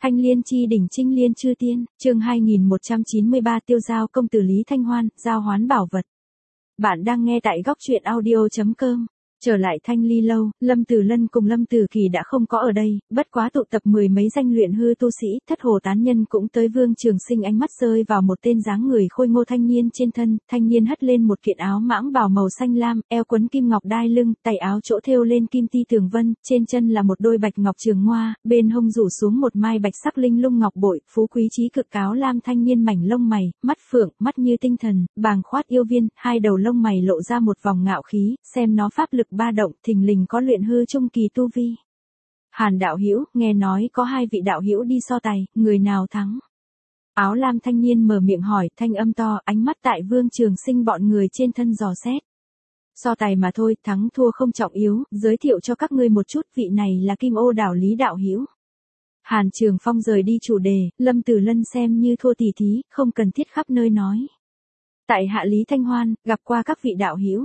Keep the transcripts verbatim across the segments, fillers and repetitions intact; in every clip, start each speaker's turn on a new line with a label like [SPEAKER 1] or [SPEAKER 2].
[SPEAKER 1] Thanh Liên chi đỉnh Trinh Liên chư tiên, chương hai nghìn một trăm chín mươi ba tiêu giao công tử Lý Thanh Hoan, giao hoán bảo vật. Bạn đang nghe tại góc truyện audio chấm com. Trở lại Thanh Ly lâu, Lâm Tử Lân cùng Lâm Tử Kỳ đã không có ở đây, bất quá tụ tập mười mấy danh luyện hư tu sĩ, Thất Hồ tán nhân cũng tới. Vương Trường Sinh ánh mắt rơi vào một tên dáng người khôi ngô thanh niên trên thân, thanh niên hất lên một kiện áo mãng bào màu xanh lam, eo quấn kim ngọc đai lưng, tay áo chỗ thêu lên kim ti tường vân, trên chân là một đôi bạch ngọc trường ngoa, bên hông rủ xuống một mai bạch sắc linh lung ngọc bội, phú quý trí cực cáo lam thanh niên mảnh lông mày, mắt phượng, mắt như tinh thần, bàng khoát yêu viên, hai đầu lông mày lộ ra một vòng ngạo khí, xem nó pháp lực ba động, thình lình có luyện hư trung kỳ tu vi. Hàn đạo hữu, nghe nói có hai vị đạo hữu đi so tài, người nào thắng? Áo lam thanh niên mở miệng hỏi, thanh âm to, ánh mắt tại Vương Trường Sinh bọn người trên thân dò xét. So tài mà thôi, thắng thua không trọng yếu, giới thiệu cho các ngươi một chút, vị này là Kim Ô đảo Lý đạo hữu. Hàn Trường Phong rời đi chủ đề, Lâm Tử Lân xem như thua tỉ thí, không cần thiết khắp nơi nói. Tại hạ Lý Thanh Hoan, gặp qua các vị đạo hữu.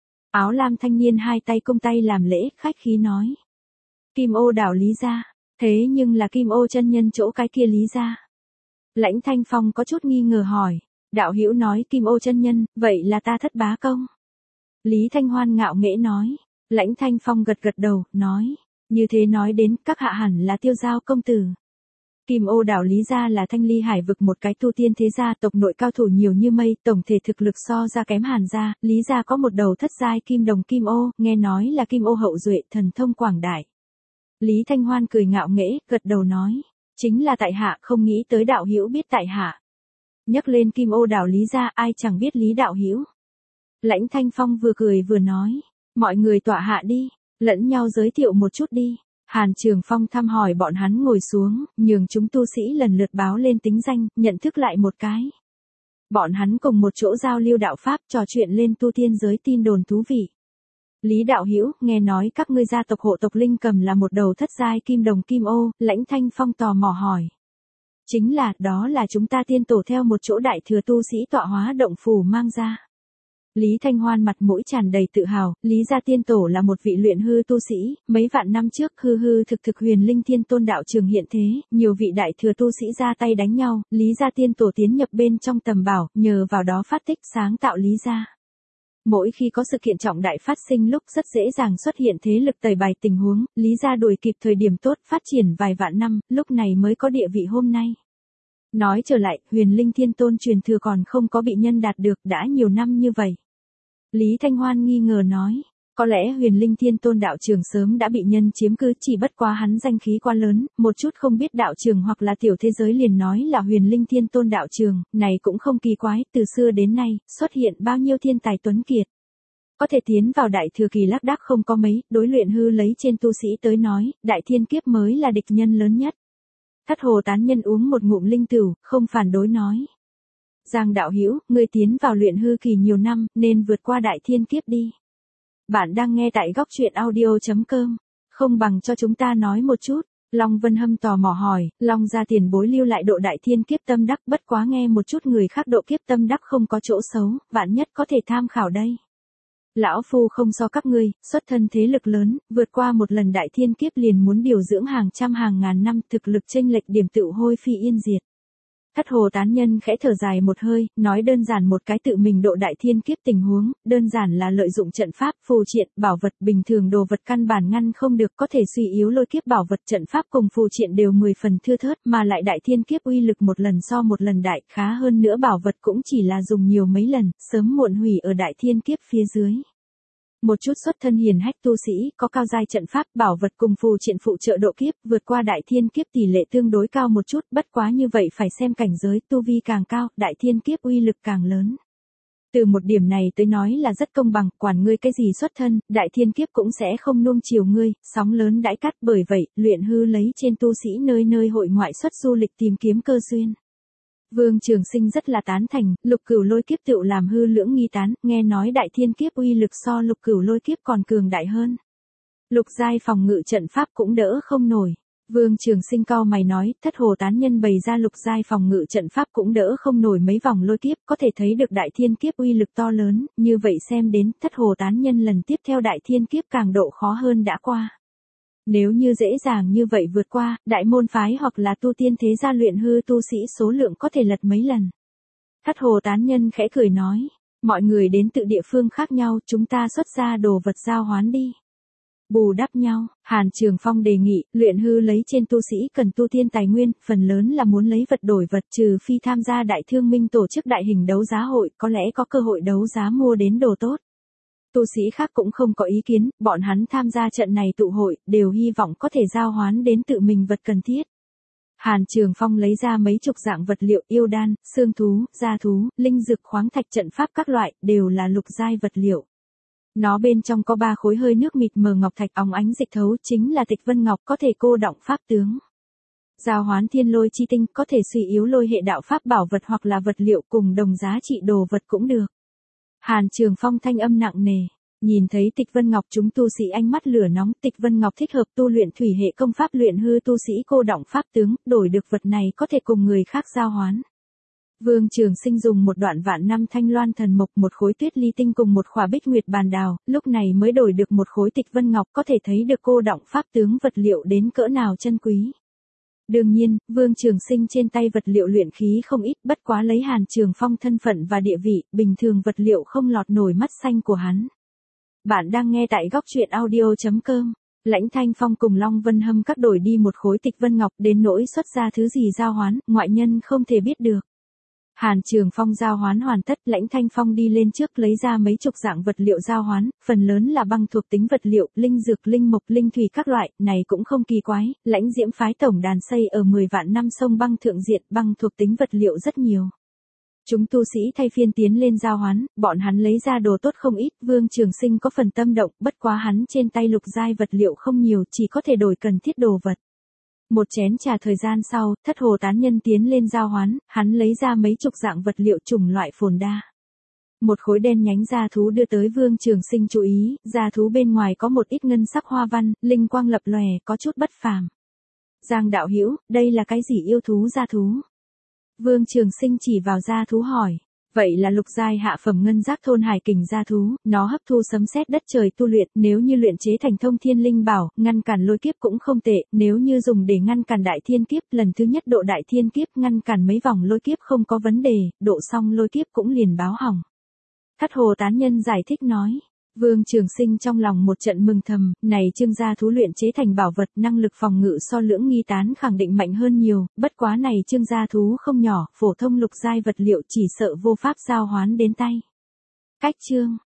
[SPEAKER 1] Áo lam thanh niên hai tay cung tay làm lễ, khách khí nói. Kim Ô đảo Lý gia, thế nhưng là Kim Ô chân nhân chỗ cái kia Lý gia. Lãnh Thanh Phong có chút nghi ngờ hỏi, đạo hữu nói Kim Ô chân nhân, vậy là ta Thất Bá Công. Lý Thanh Hoan ngạo nghễ nói, Lãnh Thanh Phong gật gật đầu, nói, như thế nói đến các hạ hẳn là tiêu giao công tử. Kim Ô đảo Lý gia là Thanh Ly Hải vực một cái tu tiên thế gia, tộc nội cao thủ nhiều như mây, tổng thể thực lực so ra kém Hàn gia, Lý gia có một đầu thất giai kim đồng Kim Ô, nghe nói là Kim Ô hậu duệ, thần thông quảng đại. Lý Thanh Hoan cười ngạo nghễ, gật đầu nói, chính là tại hạ, không nghĩ tới đạo hữu biết tại hạ. Nhắc lên Kim Ô đảo Lý gia, ai chẳng biết Lý đạo hữu. Lãnh Thanh Phong vừa cười vừa nói, mọi người tọa hạ đi, lẫn nhau giới thiệu một chút đi. Hàn Trường Phong thăm hỏi bọn hắn ngồi xuống, nhường chúng tu sĩ lần lượt báo lên tính danh, nhận thức lại một cái. Bọn hắn cùng một chỗ giao lưu đạo pháp, trò chuyện lên tu tiên giới tin đồn thú vị. Lý đạo hữu, nghe nói các ngươi gia tộc hộ tộc Linh Cầm là một đầu thất giai kim đồng Kim Ô, Lãnh Thanh Phong tò mò hỏi. Chính là, đó là chúng ta tiên tổ theo một chỗ đại thừa tu sĩ tọa hóa động phủ mang ra. Lý Thanh Hoan mặt mũi tràn đầy tự hào, Lý gia tiên tổ là một vị luyện hư tu sĩ, mấy vạn năm trước hư hư thực thực huyền linh thiên tôn đạo trường hiện thế, nhiều vị đại thừa tu sĩ ra tay đánh nhau, Lý gia tiên tổ tiến nhập bên trong tầm bảo, nhờ vào đó phát tích sáng tạo Lý gia. Mỗi khi có sự kiện trọng đại phát sinh lúc rất dễ dàng xuất hiện thế lực tẩy bài tình huống, Lý gia đuổi kịp thời điểm tốt phát triển vài vạn năm, lúc này mới có địa vị hôm nay. Nói trở lại, huyền linh thiên tôn truyền thừa còn không có bị nhân đạt được đã nhiều năm như vậy. Lý Thanh Hoan nghi ngờ nói, có lẽ huyền linh thiên tôn đạo trường sớm đã bị nhân chiếm cứ, chỉ bất quá hắn danh khí quá lớn, một chút không biết đạo trường hoặc là tiểu thế giới liền nói là huyền linh thiên tôn đạo trường, này cũng không kỳ quái, từ xưa đến nay, xuất hiện bao nhiêu thiên tài tuấn kiệt. Có thể tiến vào đại thừa kỳ lác đác không có mấy, đối luyện hư lấy trên tu sĩ tới nói, đại thiên kiếp mới là địch nhân lớn nhất. Thất Hồ tán nhân uống một ngụm linh tửu, không phản đối nói. Giang đạo hữu, ngươi tiến vào luyện hư kỳ nhiều năm, nên vượt qua đại thiên kiếp đi. Bạn đang nghe tại góc truyện audio chấm com, không bằng cho chúng ta nói một chút. Long Vân Hâm tò mò hỏi, Long gia tiền bối lưu lại độ đại thiên kiếp tâm đắc, bất quá nghe một chút người khác độ kiếp tâm đắc không có chỗ xấu, vạn nhất có thể tham khảo đây. Lão phu không so các ngươi, xuất thân thế lực lớn, vượt qua một lần đại thiên kiếp liền muốn điều dưỡng hàng trăm hàng ngàn năm, thực lực chênh lệch điểm tựu hôi phi yên diệt. Thất Hồ tán nhân khẽ thở dài một hơi, nói đơn giản một cái tự mình độ đại thiên kiếp tình huống, đơn giản là lợi dụng trận pháp, phù triện, bảo vật, bình thường đồ vật căn bản ngăn không được, có thể suy yếu lôi kiếp, bảo vật, trận pháp cùng phù triện đều mười phần thưa thớt, mà lại đại thiên kiếp uy lực một lần so một lần đại, khá hơn nữa bảo vật cũng chỉ là dùng nhiều mấy lần, sớm muộn hủy ở đại thiên kiếp phía dưới. Một chút xuất thân hiền hách tu sĩ, có cao giai trận pháp, bảo vật cùng phù triện phụ trợ độ kiếp, vượt qua đại thiên kiếp tỷ lệ tương đối cao một chút, bất quá như vậy phải xem cảnh giới, tu vi càng cao, đại thiên kiếp uy lực càng lớn. Từ một điểm này tới nói là rất công bằng, quản ngươi cái gì xuất thân, đại thiên kiếp cũng sẽ không nuông chiều ngươi, sóng lớn đãi cắt, bởi vậy, luyện hư lấy trên tu sĩ nơi nơi hội ngoại xuất du lịch tìm kiếm cơ duyên. Vương Trường Sinh rất là tán thành, lục cửu lôi kiếp tựu làm hư lưỡng nghi tán, nghe nói đại thiên kiếp uy lực so lục cửu lôi kiếp còn cường đại hơn. Lục giai phòng ngự trận pháp cũng đỡ không nổi. Vương Trường Sinh cau mày nói, Thất Hồ tán nhân bày ra lục giai phòng ngự trận pháp cũng đỡ không nổi mấy vòng lôi kiếp, có thể thấy được đại thiên kiếp uy lực to lớn, như vậy xem đến, Thất Hồ tán nhân lần tiếp theo đại thiên kiếp càng độ khó hơn đã qua. Nếu như dễ dàng như vậy vượt qua, đại môn phái hoặc là tu tiên thế gia luyện hư tu sĩ số lượng có thể lật mấy lần. Thất hồ tán nhân khẽ cười nói, mọi người đến từ địa phương khác nhau, chúng ta xuất ra đồ vật giao hoán đi. Bù đắp nhau, Hàn Trường Phong đề nghị, luyện hư lấy trên tu sĩ cần tu tiên tài nguyên, phần lớn là muốn lấy vật đổi vật, trừ phi tham gia đại thương minh tổ chức đại hình đấu giá hội, có lẽ có cơ hội đấu giá mua đến đồ tốt. Tu sĩ khác cũng không có ý kiến, bọn hắn tham gia trận này tụ hội, đều hy vọng có thể giao hoán đến tự mình vật cần thiết. Hàn Trường Phong lấy ra mấy chục dạng vật liệu yêu đan, xương thú, da thú, linh dược khoáng thạch trận pháp các loại, đều là lục giai vật liệu. Nó bên trong có ba khối hơi nước mịt mờ ngọc thạch óng ánh dịch thấu, chính là Tịch Vân Ngọc, có thể cô động pháp tướng. Giao hoán thiên lôi chi tinh, có thể suy yếu lôi hệ đạo pháp bảo vật hoặc là vật liệu cùng đồng giá trị đồ vật cũng được. Hàn Trường Phong thanh âm nặng nề, nhìn thấy Tịch Vân Ngọc, chúng tu sĩ ánh mắt lửa nóng. Tịch Vân Ngọc thích hợp tu luyện thủy hệ công pháp, luyện hư tu sĩ cô động pháp tướng, đổi được vật này có thể cùng người khác giao hoán. Vương Trường Sinh dùng một đoạn vạn năm thanh loan thần mộc, một khối tuyết ly tinh cùng một khỏa bích nguyệt bàn đào, lúc này mới đổi được một khối Tịch Vân Ngọc, có thể thấy được cô động pháp tướng vật liệu đến cỡ nào chân quý. Đương nhiên, Vương Trường Sinh trên tay vật liệu luyện khí không ít, bất quá lấy Hàn Trường Phong thân phận và địa vị, bình thường vật liệu không lọt nổi mắt xanh của hắn. Bạn đang nghe tại góc truyện audio chấm com. Lãnh Thanh Phong cùng Long Vân Hâm các đổi đi một khối Tịch Vân Ngọc, đến nỗi xuất ra thứ gì giao hoán, ngoại nhân không thể biết được. Hàn Trường Phong giao hoán hoàn tất, Lãnh Thanh Phong đi lên trước lấy ra mấy chục dạng vật liệu giao hoán, phần lớn là băng thuộc tính vật liệu, linh dược, linh mộc, linh thủy các loại, này cũng không kỳ quái, Lãnh Diễm phái tổng đàn xây ở mười vạn năm sông băng thượng diện, băng thuộc tính vật liệu rất nhiều. Chúng tu sĩ thay phiên tiến lên giao hoán, bọn hắn lấy ra đồ tốt không ít, Vương Trường Sinh có phần tâm động, bất quá hắn trên tay lục giai vật liệu không nhiều, chỉ có thể đổi cần thiết đồ vật. Một chén trà thời gian sau, Thất hồ tán nhân tiến lên giao hoán, hắn lấy ra mấy chục dạng vật liệu chủng loại phồn đa. Một khối đen nhánh da thú đưa tới Vương Trường Sinh chú ý, da thú bên ngoài có một ít ngân sắc hoa văn, linh quang lập lòe, có chút bất phàm. Giang đạo hữu, đây là cái gì yêu thú da thú? Vương Trường Sinh chỉ vào da thú hỏi. Vậy là lục giai hạ phẩm ngân giác thôn hải kình gia thú, nó hấp thu sấm sét đất trời tu luyện, nếu như luyện chế thành thông thiên linh bảo, ngăn cản lôi kiếp cũng không tệ, nếu như dùng để ngăn cản đại thiên kiếp, lần thứ nhất độ đại thiên kiếp, ngăn cản mấy vòng lôi kiếp không có vấn đề, độ xong lôi kiếp cũng liền báo hỏng. Thất hồ tán nhân giải thích nói. Vương Trường Sinh trong lòng một trận mừng thầm, này trương gia thú luyện chế thành bảo vật, năng lực phòng ngự so lưỡng nghi tán khẳng định mạnh hơn nhiều, bất quá này trương gia thú không nhỏ, phổ thông lục giai vật liệu chỉ sợ vô pháp giao hoán đến tay. Cách chương